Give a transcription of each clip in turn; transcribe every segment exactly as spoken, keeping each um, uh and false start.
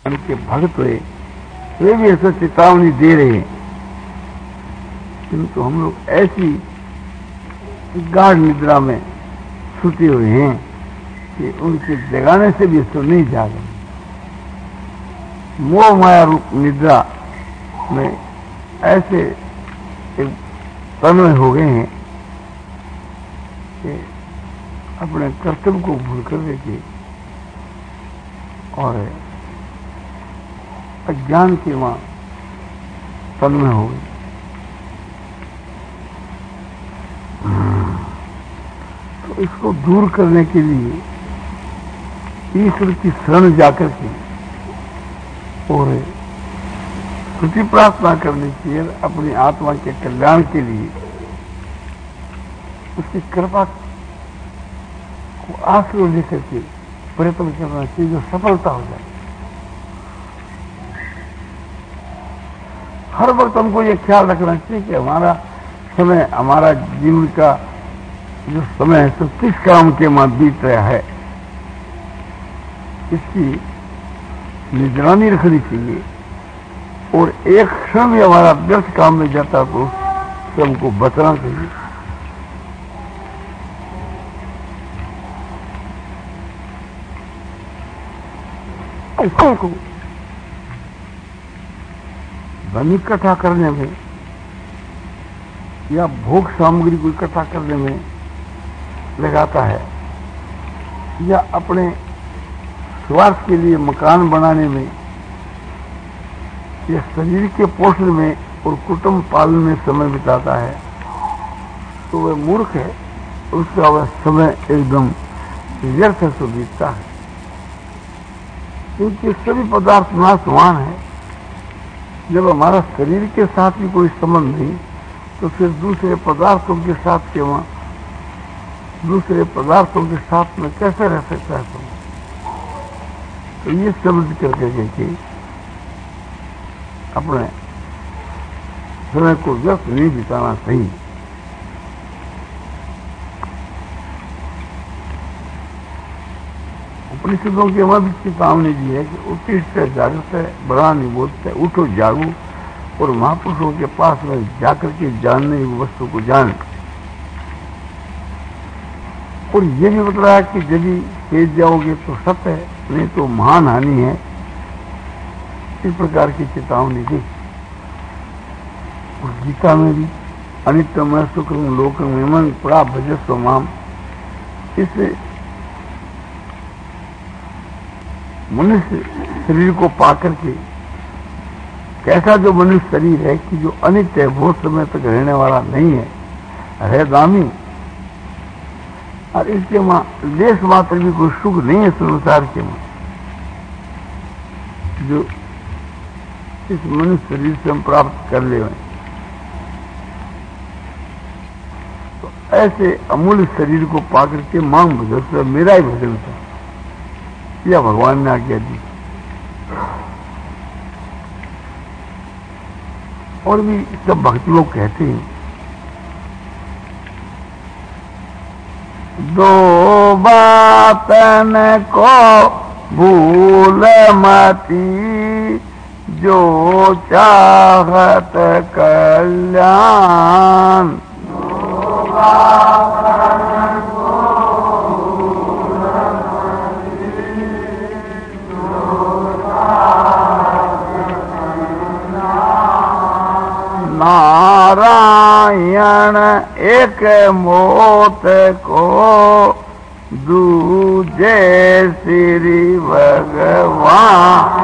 उनके भक्त हुए वे भी ऐसे चेतावनी दे रहे हैं, किंतु हम लोग ऐसी गाढ़ निद्रा में छूटे हुए हैं कि उनके जगाने से भी तो नहीं जागे। मोह माया रूप निद्रा में ऐसे एक तन्मय हो गए हैं कि अपने कर्तव्य को भूल कर देके और अज्ञान के वहां तन्मय हो गए। तो इसको दूर करने के लिए ईश्वर की शरण जाकर के और स्तुति प्रार्थना करनी चाहिए, अपनी आत्मा के कल्याण के लिए उसकी कृपा को आश्रय लेकर के प्रयत्न करना चाहिए जो सफलता हो जाए। हर वक्त हमको ये ख्याल रखना चाहिए कि हमारा समय, हमारा जीवन का जो समय है तो किस काम के मां बीत रहा है, इसकी निगरानी रखनी चाहिए। और एक क्षण भी हमारा व्यर्थ काम में जाता तो उससे हमको बचना चाहिए। को धन इकट्ठा करने में या भोग सामग्री को इकट्ठा करने में लगाता है, या अपने स्वार्थ के लिए मकान बनाने में, या शरीर के पोषण में और कुटुंब पालन में समय बिताता है, तो वह मूर्ख है। उसका वह समय एकदम व्यर्थ से बीतता है, क्योंकि सभी पदार्थ नाशवान है। जब हमारा शरीर के साथ भी कोई संबंध नहीं, तो फिर दूसरे पदार्थों के साथ के वहां दूसरे पदार्थों के साथ में कैसे रह सकता है तुम? तो ये समझ करके कि अपने समय को व्यर्थ नहीं बिताना चाहिए। उपनिषदों के वहां भी चेतावनी दी है कि उत्तिष्ठ जागृत है, बड़ा निबोध है, उठो जागो और महापुरुषों के पास में जाकर के जानने की वस्तु को जान। और ये भी बता रहा है कि यदि तेज जाओगे तो सत्य है, नहीं तो महान हानि है। इस प्रकार की चेतावनी दी। और गीता में भी अनित्यमय सुखम लोकम इमं पड़ा भजस्व माम, इससे मनुष्य शरीर को पाकर के कैसा जो मनुष्य शरीर है कि जो अनित्य है, बहुत समय तक रहने वाला नहीं है, है दामी, और इसके मां लेश मात्र भी कोई सुख नहीं है संसार के मां जो इस मनुष्य शरीर से हम प्राप्त कर ले। तो ऐसे अमूल्य शरीर को पाकर के मांग भजन, मेरा ही भजन था, या भगवान ने आज्ञा दी। और भी सब भक्त लोग कहते हैं, दो बातन को भूल मती, जो चाहत कल्याण। दो बातन को भूल मती, जो चाहत कल्याण। नारायण एक मौत को, दूजे श्री भगवान।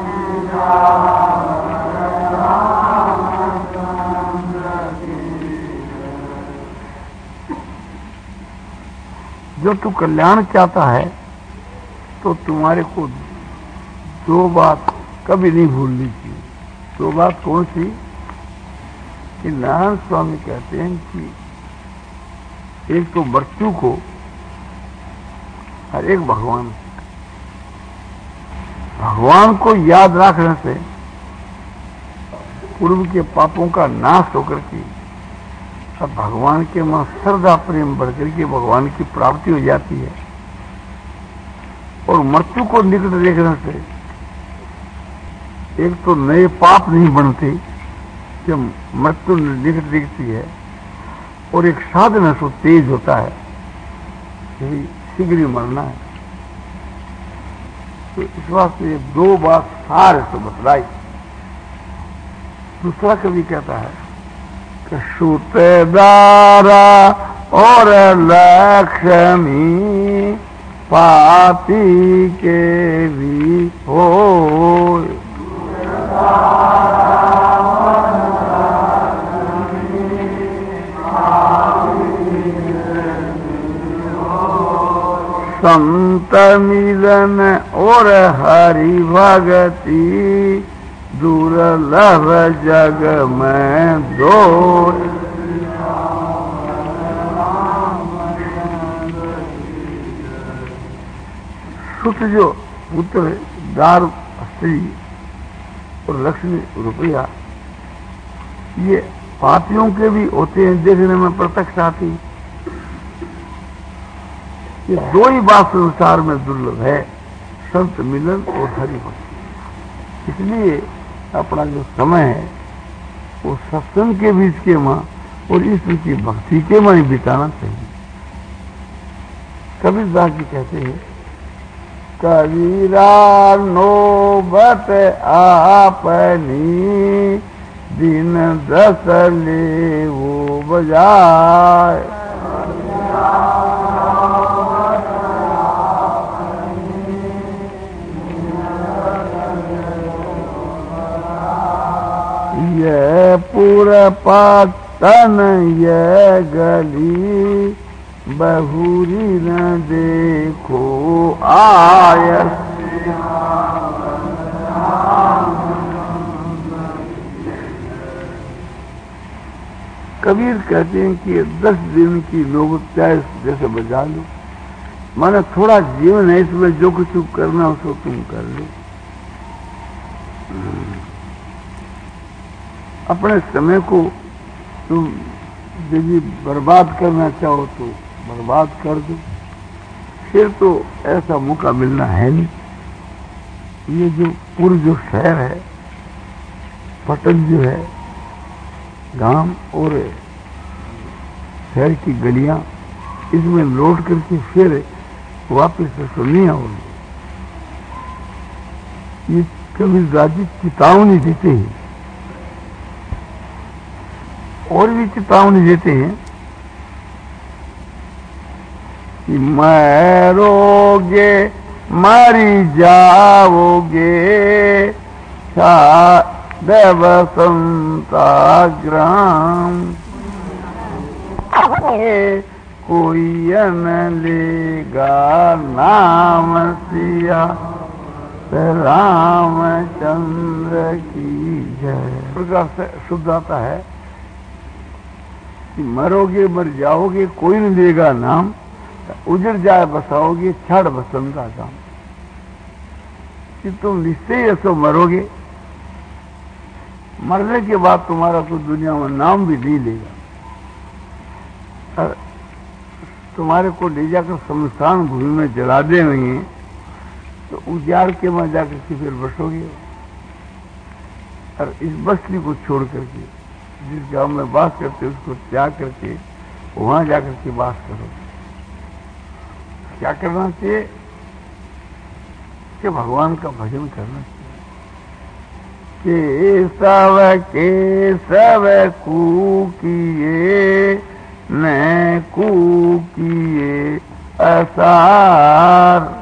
जो तू कल्याण चाहता है तो तुम्हारे को दो बात कभी नहीं भूलनी चाहिए। दो बात कौन सी? कि नारायण स्वामी कहते हैं कि एक तो मृत्यु को और एक भगवान। भगवान को याद रखने से पूर्व के पापों का नाश होकर के अब भगवान के मां श्रद्धा प्रेम बढ़कर के भगवान की प्राप्ति हो जाती है। और मृत्यु को निकट देखने से एक तो नए पाप नहीं बनते कि मृत्यु निकट दिखती है, और एक साधना सो तेज होता है, यही शीघ्र ही मरना है। तो इस वास्ते दो बात सारे से बतलाई। दूसरा कवि कहता है कि सुतेदारा और लक्ष्मी पापी के भी हो, संत मिलन और हरि भगति दुर्लभ जग में दो। सुत जो पुत्र दार स्त्री और लक्ष्मी रुपया, ये पापियों के भी होते हैं, देखने में प्रत्यक्ष आती। ये दो ही बात संसार में दुर्लभ है, संत मिलन और हरि भक्ति। इसलिए अपना जो समय है वो सत्संग के बीच के मां और ईश्वर की भक्ति के मां ही बिताना चाहिए। कबीरदास जी कहते हैं, कबीरा नौबत आपनी दिन दस ले वो बजाय, ये पूरा पातन ये गली बहुरी न देखो आय। कबीर कहते हैं कि दस दिन की नौबत जैसे बजा लो, माने थोड़ा जीवन है, इसमें जो कुछ करना उसको तुम कर लो। अपने समय को तुम यदि बर्बाद करना चाहो तो बर्बाद कर दो, फिर तो ऐसा मौका मिलना है नहीं। ये जो पूर्व जो शहर है, पटन जो है, गांव और शहर की गलियां, इसमें लौट करके फिर वापस से नहीं आओगे। ये कबीरदास जी चेतावनी देते हैं, और भी चेतावनी देते हैं कि मरोगे मारी जाओगे देव संता ग्राम, कोई न लेगा नाम सिया रामचंद्र की जय। प्रकार से शुद्ध आता है कि मरोगे मर जाओगे, कोई नहीं देगा नाम, उजड़ जाए बसाओगे छड़ बसंता काम। कि तुम निश्चय ऐसो मरोगे, मरने के बाद तुम्हारा तो दुनिया में नाम भी नहीं लेगा, और तुम्हारे को ले जाकर शमशान भूमि में जला देंगे, तो उजाड़ के वहां जाकर के फिर बसोगे। और इस बस्ती को छोड़ करके जिस गांव में वास करते उसको त्याग करके वहां जाकर के वास करो। क्या करना चाहिए कि भगवान का भजन करना चाहिए। केशव केशव कूकिए न कूकिए असार,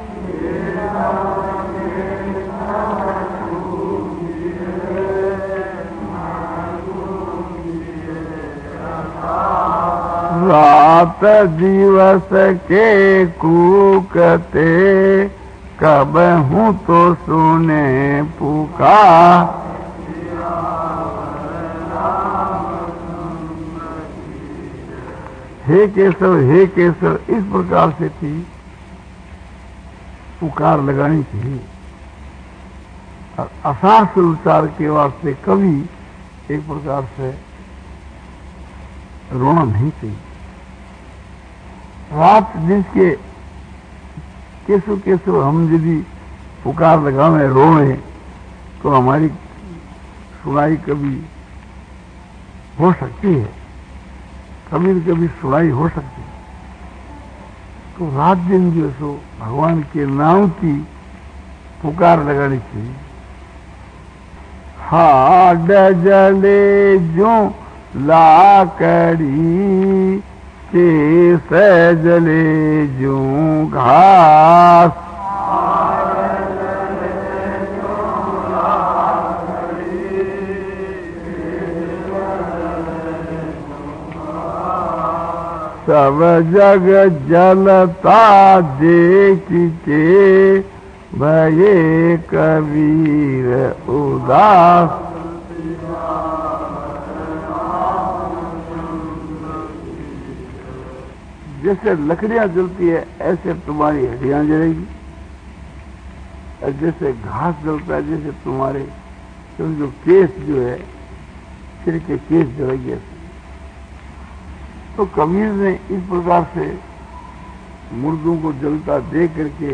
रात दिवस के कूकते कब हूँ तो सुने पुकार। हे केशव हे केशव, इस प्रकार से थी पुकार लगानी चाहिए। और आसार से उच्चार के वास्ते कभी एक प्रकार से रोना नहीं चाहिए। रात दिन के केशव केशव हम यदि पुकार लगावे रोए तो हमारी सुनाई कभी हो सकती है, कभी न कभी सुनाई हो सकती है। तो रात दिन जो सो भगवान के नाम की पुकार लगानी चाहिए। हाड जले जो लाकड़ी के सजले जो घास, सब जग जलता देख के भये कबीर उदास। जैसे लकड़ियां जलती है ऐसे तुम्हारी हड्डियां जलेगी, और जैसे घास जलता है जैसे तुम्हारे जो केस जो है सिर के केस जलेंगे। तो कबीर ने इस प्रकार से मुर्दों को जलता देख करके,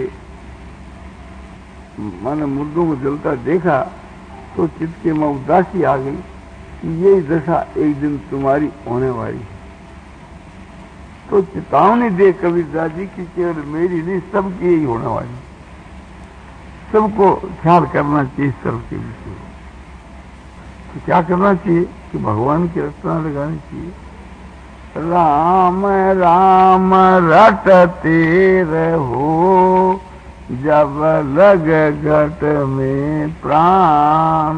माने मुर्दों को जलता देखा तो चित्त के में उदासी आ गई कि यही दशा एक दिन तुम्हारी होने वाली है। तो चेतावनी दे कबीर दादी की केवल मेरी नहीं, सबकी यही होने वाली, सबको ख्याल करना चाहिए सबके विषय। तो क्या करना चाहिए कि भगवान की रचना लगानी चाहिए। राम राम रटते रहो जब लग घट में प्राण,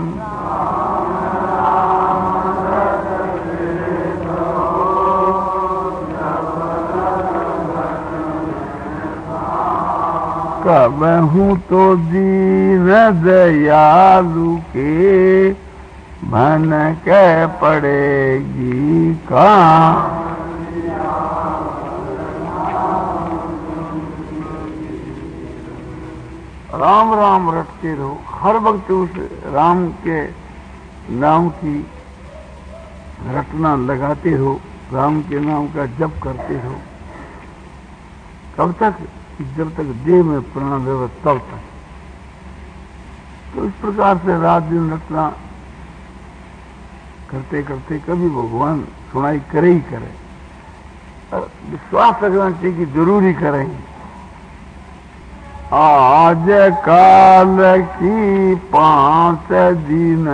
कबहू तो दीन दयालु के भन के पड़ेगी कहाँ। राम राम रटते रहो, हर वक्त उस राम के नाम की रटना लगाते रहो, राम के नाम का जप करते रहो। कब तक? जब तक देह में प्राण रहे तब तक। तो इस प्रकार से रात दिन रटना करते करते कभी भगवान सुनाई करे ही करे, और विश्वास रखना चाहिए कि जरूर ही करेंगे। आज काल की पांच दिन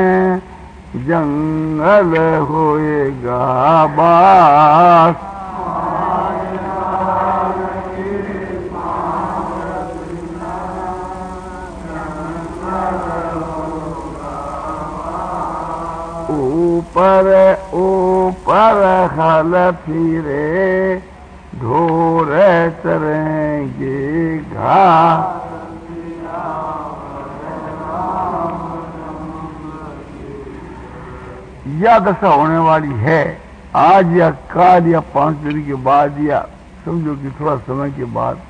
जंगल होएगा बास, ऊपर ऊपर हल फिरे ढोर चरेंगे घास, यह दशा होने वाली है आज या काल या पांच दिन के बाद, या समझो कि थोड़ा समय के बाद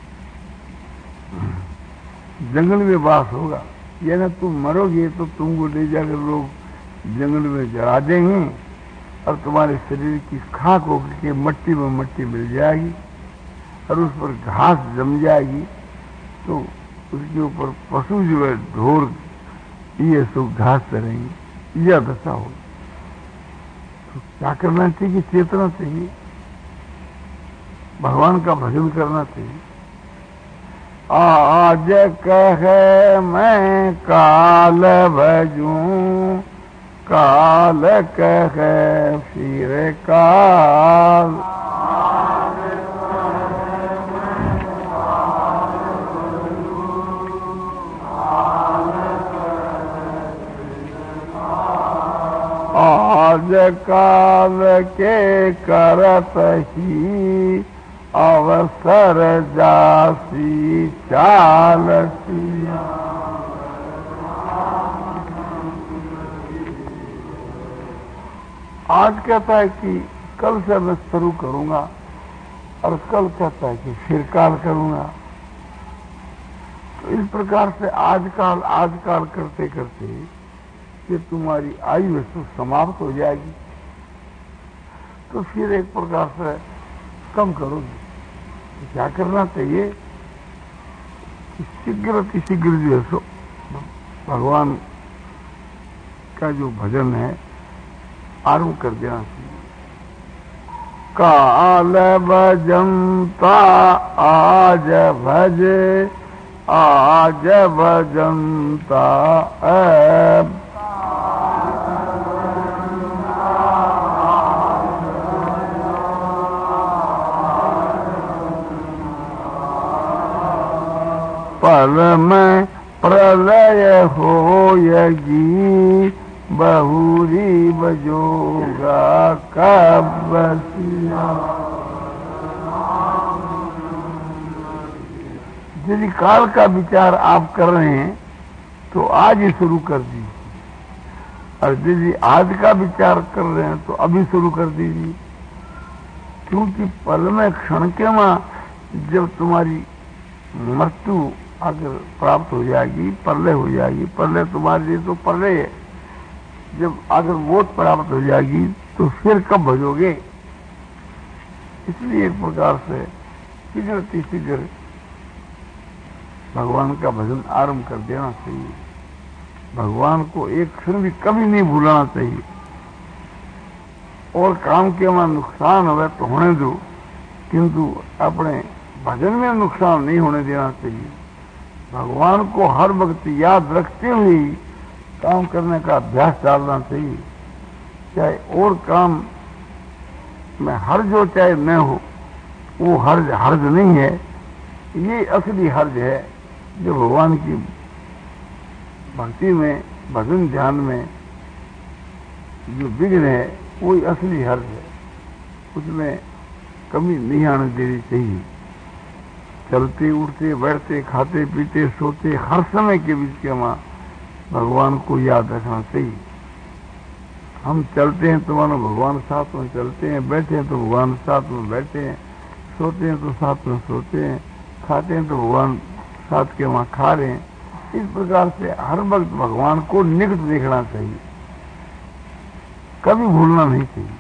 जंगल में वास होगा। या ना तुम मरोगे तो तुमको ले जाकर लोग जंगल में जला देंगे और तुम्हारे शरीर की खाक होकर के मट्टी में मट्टी मिल जाएगी और उस पर घास जम जाएगी। तो उसके ऊपर पशु जो है ढोर ये सब घास चरेंगे, यह दशा होगी। तो क्या करना चाहिए? चेतना चाहिए, भगवान का भजन करना चाहिए। आज कहे मैं काल भजूं, काल कहे फिर काल, आज काल के करत ही अवसर जासी चालसी। आज कहता है कि कल से मैं शुरू करूंगा, और कल कहता है कि फिर काल करूंगा। तो इस प्रकार से आज काल आज काल करते करते कि तुम्हारी आयु वस्तु समाप्त हो जाएगी। तो फिर एक प्रकार से कम करोगे। तो क्या करना चाहिए कि शीघ्र अति शीघ्र जो है सो भगवान का जो भजन है आरंभ कर देना चाहिए। काल भजंता आज भजे, आज भजंता ऐब, पल में प्रलय होयगी, बहुरी बजोगा कब बसिया। यदि काल का विचार आप कर रहे हैं तो आज ही शुरू कर दीजिए, और यदि आज का विचार कर रहे हैं तो अभी शुरू कर दीजिए। क्योंकि पल में क्षण के में जब तुम्हारी मृत्यु अगर प्राप्त हो जाएगी, प्रलय हो जाएगी, प्रलय तुम्हारे लिए तो प्रलय है, जब अगर मौत प्राप्त हो जाएगी तो फिर कब भजोगे। इसलिए एक प्रकार से शीघ्र शीघ्र भगवान का भजन आरंभ कर देना चाहिए। भगवान को एक क्षण भी कभी नहीं भूलना चाहिए। और काम के में नुकसान हो तो होने दो, किंतु अपने भजन में नुकसान नहीं होने देना चाहिए। भगवान को हर वक्त याद रखते हुए ही काम करने का अभ्यास डालना चाहिए। चाहे और काम में हर्ज हो चाहे न हो, वो हर्ज हर्ज नहीं है। ये असली हर्ज है जो भगवान की भक्ति में, भजन ध्यान में जो विघ्न है वही असली हर्ज है। उसमें कमी नहीं आने देनी चाहिए। चलते उठते बैठते खाते पीते सोते हर समय के बीच के मां भगवान को याद रखना चाहिए। हम चलते हैं तो मानो भगवान साथ में चलते हैं, बैठे हैं तो भगवान साथ में बैठे हैं, सोते हैं तो साथ में सोते हैं, खाते हैं तो भगवान साथ के वहां खा रहे हैं। इस प्रकार से हर वक्त भगवान को निकट देखना चाहिए, कभी भूलना नहीं चाहिए।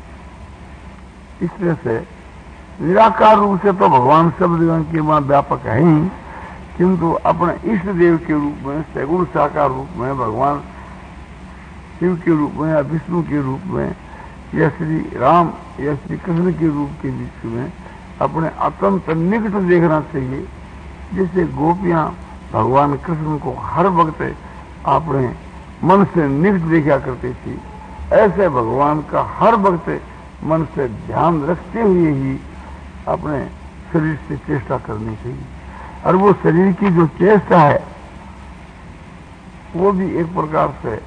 इसलिए से निराकार रूप से तो भगवान सब देवन के वहां व्यापक है ही, किंतु अपने इष्ट देव के रूप में, सगुण साकार रूप में, भगवान शिव के रूप में या विष्णु के रूप में या श्री राम या श्री कृष्ण के रूप के बीच में अपने अत्यंत निकट देखना चाहिए। जिससे गोपियां भगवान कृष्ण को हर वक्त अपने मन से निकट देखा करती थी, ऐसे भगवान का हर वक्त मन से ध्यान रखते हुए ही अपने शरीर से चेष्टा करनी चाहिए। और वो शरीर की जो चेष्टा है वो भी एक प्रकार से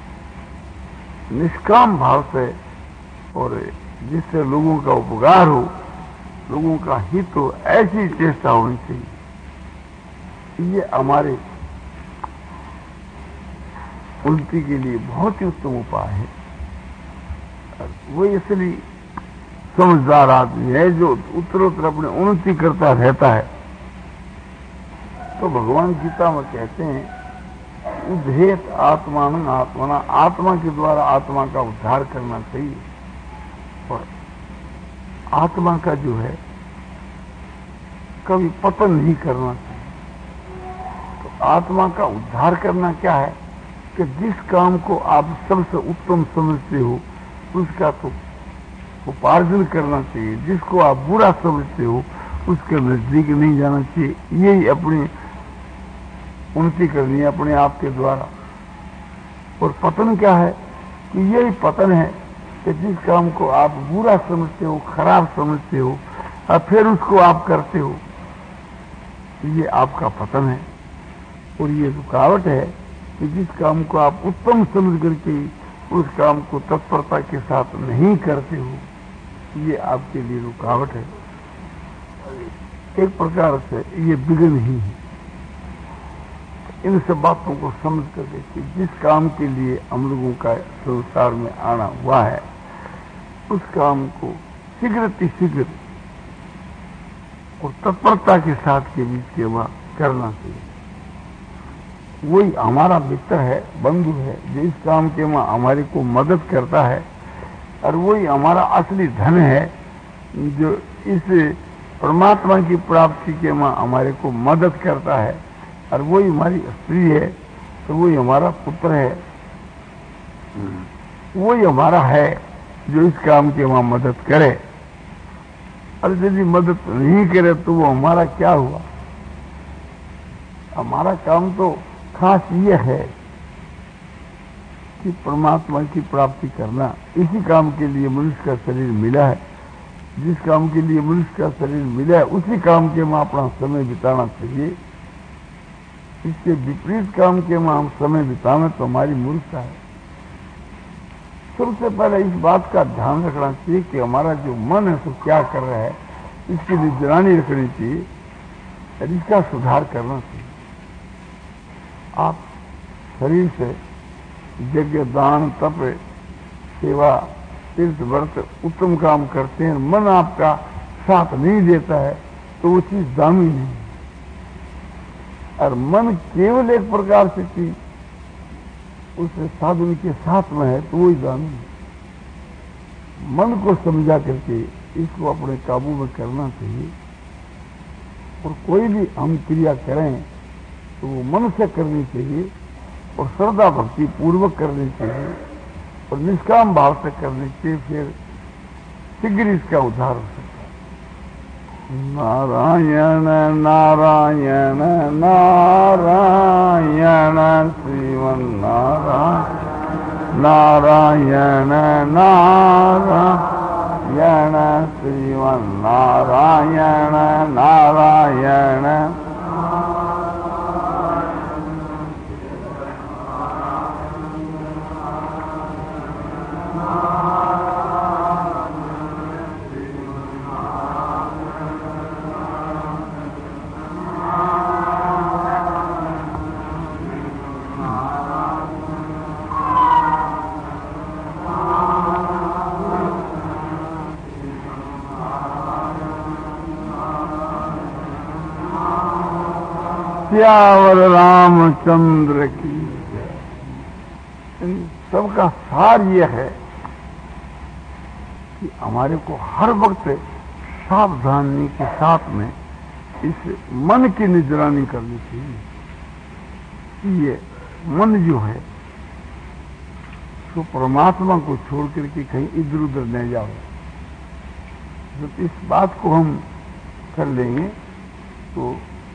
निष्काम भाव से, और जिससे लोगों का उपकार हो, लोगों का हित हो, ऐसी चेष्टा होनी चाहिए। ये हमारे उन्नति के लिए बहुत ही उत्तम उपाय है। वो इसलिए समझदार आदमी है जो उत्तरोत्तर अपने उन्नति करता रहता है। तो भगवान गीता में कहते हैं उद्धेत आत्मान आत्मना, आत्मा के द्वारा आत्मा का उद्धार करना चाहिए। और आत्मा का जो है कभी पतन नहीं करना चाहिए। तो आत्मा का उद्धार करना क्या है कि जिस काम को आप सबसे उत्तम समझते हो उसका तो उपार्जन करना चाहिए, जिसको आप बुरा समझते हो उसके नजदीक नहीं जाना चाहिए। यही अपनी उन्नति करनी है अपने आप के द्वारा। और पतन क्या है कि यही पतन है कि जिस काम को आप बुरा समझते हो, खराब समझते हो, और फिर उसको आप करते हो, ये आपका पतन है। और ये रुकावट है कि जिस काम को आप उत्तम समझ करके उस काम को तत्परता के साथ नहीं करते हो, ये आपके लिए रुकावट है। एक प्रकार से ये विघ्न ही है। इन सब बातों को समझ करके कि जिस काम के लिए हम लोगों का संसार में आना हुआ है उस काम को शीघ्र शीघ्र और तत्परता के साथ के बीच के वह करना चाहिए। वही हमारा मित्र है, बंधु है, जो इस काम के वहां हमारे को मदद करता है। और वही हमारा असली धन है जो इस परमात्मा की प्राप्ति के वहां हमारे को मदद करता है। और वही हमारी स्त्री है, तो वही हमारा पुत्र है। वही हमारा है जो इस काम की वहां मदद करे। और यदि मदद नहीं करे तो वो हमारा क्या हुआ? हमारा काम तो खास ये है कि परमात्मा की प्राप्ति करना। इसी काम के लिए मनुष्य का शरीर मिला है। जिस काम के लिए मनुष्य का शरीर मिला है उसी काम के में अपना समय बिताना चाहिए। इसके विपरीत काम के में हम समय बितावे तो हमारी मूर्खता है। सबसे पहले इस बात का ध्यान रखना चाहिए कि हमारा जो मन है तो क्या कर रहा है, इसकी निगरानी रखनी चाहिए और इसका सुधार करना चाहिए। आप शरीर से यज्ञ, दान, तप, सेवा, तीर्थ, व्रत उत्तम काम करते हैं, मन आपका साथ नहीं देता है तो वो चीज दामी नहीं। और मन केवल एक प्रकार से चीज उस साधन के साथ में है तो वही दामी है। मन को समझा करके इसको अपने काबू में करना चाहिए। और कोई भी हम क्रिया करें तो वो मन से करनी चाहिए और श्रद्धा भक्ति पूर्वक करनी चाहिए और निष्काम भाव से करनी चाहिए। फिर शीघ्र इसका उद्धार हो सकता है। नारायण नारायण नारायण श्रीमन नारायण नारायण नारायण श्रीमन नारायण नारायण सियावर रामचंद्र की। इन सबका सार यह है कि हमारे को हर वक्त सावधानी के साथ में इस मन की निगरानी करनी चाहिए। ये मन जो है तो परमात्मा को छोड़ करके कहीं इधर उधर नहीं जाओ। जब इस बात को हम कर लेंगे तो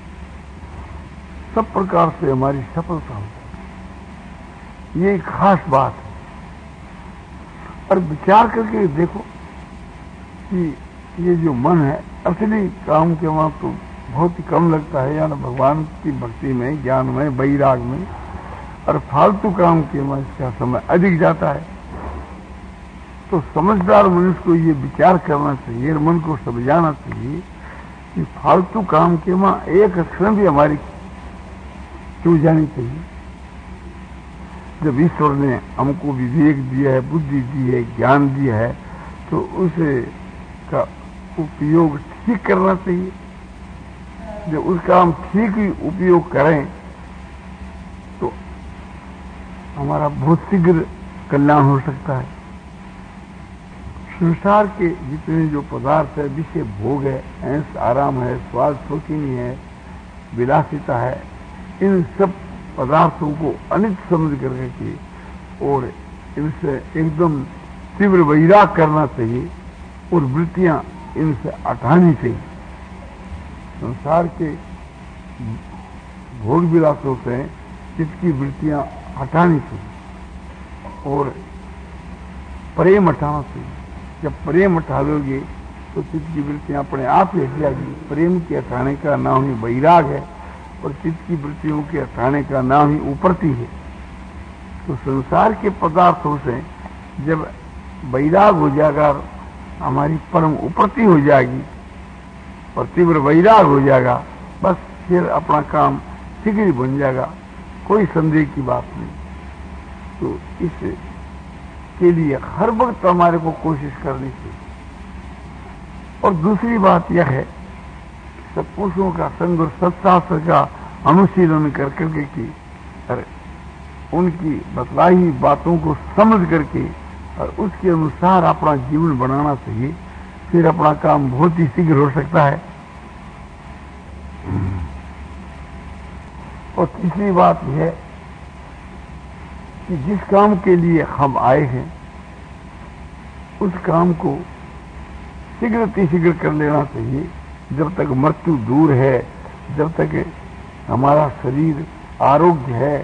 सब प्रकार से हमारी सफलता हो। ये एक खास बात है। और विचार करके देखो कि ये जो मन है असली काम के वहां तो बहुत ही कम लगता है, यानी भगवान की भक्ति में, ज्ञान में, वैराग में। और फालतू काम के वहां इसका समय अधिक जाता है। तो समझदार मनुष्य को ये विचार करना चाहिए और मन को समझाना चाहिए कि फालतू काम के वहां एक क्षण भी हमारी क्यों जानी चाहिए। जब ईश्वर ने हमको विवेक दिया है, बुद्धि दी है, ज्ञान दिया है, तो उसे का उपयोग ठीक करना चाहिए। जब उसका हम ठीक ही उपयोग करें तो हमारा बहुत शीघ्र कल्याण हो सकता है। संसार के जितने जो पदार्थ है, विषय भोग है, ऐश आराम है, स्वाद शौकीनी है, विलासिता है, इन सब पदार्थों को अनित समझ करके और इनसे एकदम तीव्र वैराग करना चाहिए और वृत्तियां इनसे हटानी चाहिए। संसार के भोग विलासों से चित्त की वृत्तियां हटानी चाहिए और प्रेम हटाना चाहिए। जब प्रेम हटा लोगे तो चित्त की वृत्तियां अपने आप ही हट जाएगी। प्रेम के हटाने का नाम ही वैराग है और चित्त की वृत्तियों के हटाने का नाम ही उपरति है। तो संसार के पदार्थों से जब वैराग हो जाएगा, हमारी परम उपरति हो जाएगी और तीव्र वैराग हो जाएगा, बस फिर अपना काम शीघ्र बन जाएगा, कोई संदेह की बात नहीं। तो इस के लिए हर वक्त हमारे को कोशिश करनी चाहिए। और दूसरी बात यह है सत्पुरुषों का संग और सत्शास्त्र का अनुशीलन कर करके की और उनकी बतलाई हुई बातों को समझ करके और उसके अनुसार अपना जीवन बनाना चाहिए। फिर अपना काम बहुत ही शीघ्र हो सकता है। और तीसरी बात यह कि जिस काम के लिए हम आए हैं उस काम को शीघ्र शीघ्र कर लेना चाहिए। जब तक मृत्यु दूर है, जब तक हमारा शरीर आरोग्य है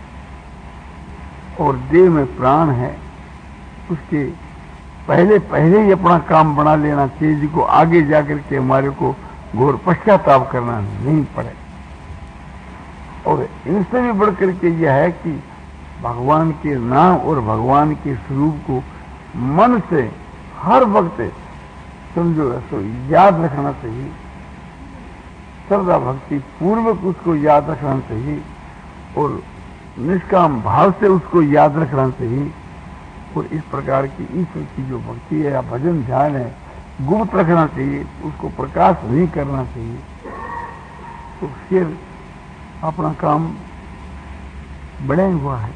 और देह में प्राण है, उसके पहले पहले ही अपना काम बना लेना चाहिए, जिसको आगे जाकर के हमारे को घोर पश्चाताप करना नहीं पड़े। और इनसे भी बढ़कर के यह है कि भगवान के नाम और भगवान के स्वरूप को मन से हर वक्त समझो ऐसो याद रखना चाहिए, श्रद्धा भक्ति पूर्वक उसको याद रखना चाहिए और निष्काम भाव से उसको याद रखना चाहिए। और इस प्रकार की ईश्वर की जो भक्ति है या भजन ध्यान है गुप्त रखना चाहिए, उसको प्रकाश नहीं करना चाहिए। तो फिर अपना काम बढ़े हुआ है।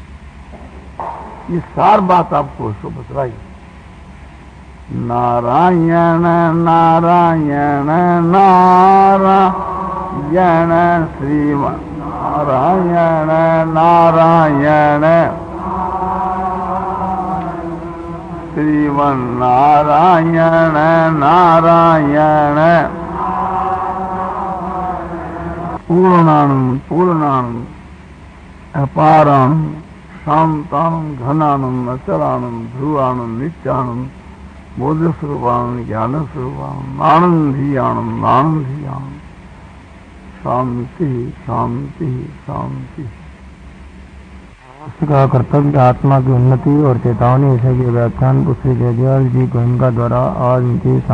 ये सार बात आपको उसको बतलाई। नारायण नारायण नारायण श्रीमन नारायण नारायण श्रीमन नारायण नारायण पूर्णानंद पूर्णानंद अपारानंद शांतानंद घनानंद अचलानंद ध्रुवानंद नित्यानंद बोध स्वरूपानंद ज्ञान स्वरूपानंद आनंद ही आनंद आनंद ही आनंद शांति शांति शांति। का कर्तव्य आत्मा की उन्नति और चेतावनी ऐसे के व्याख्यान श्री जयदयाल जी गोयनका द्वारा आज उनके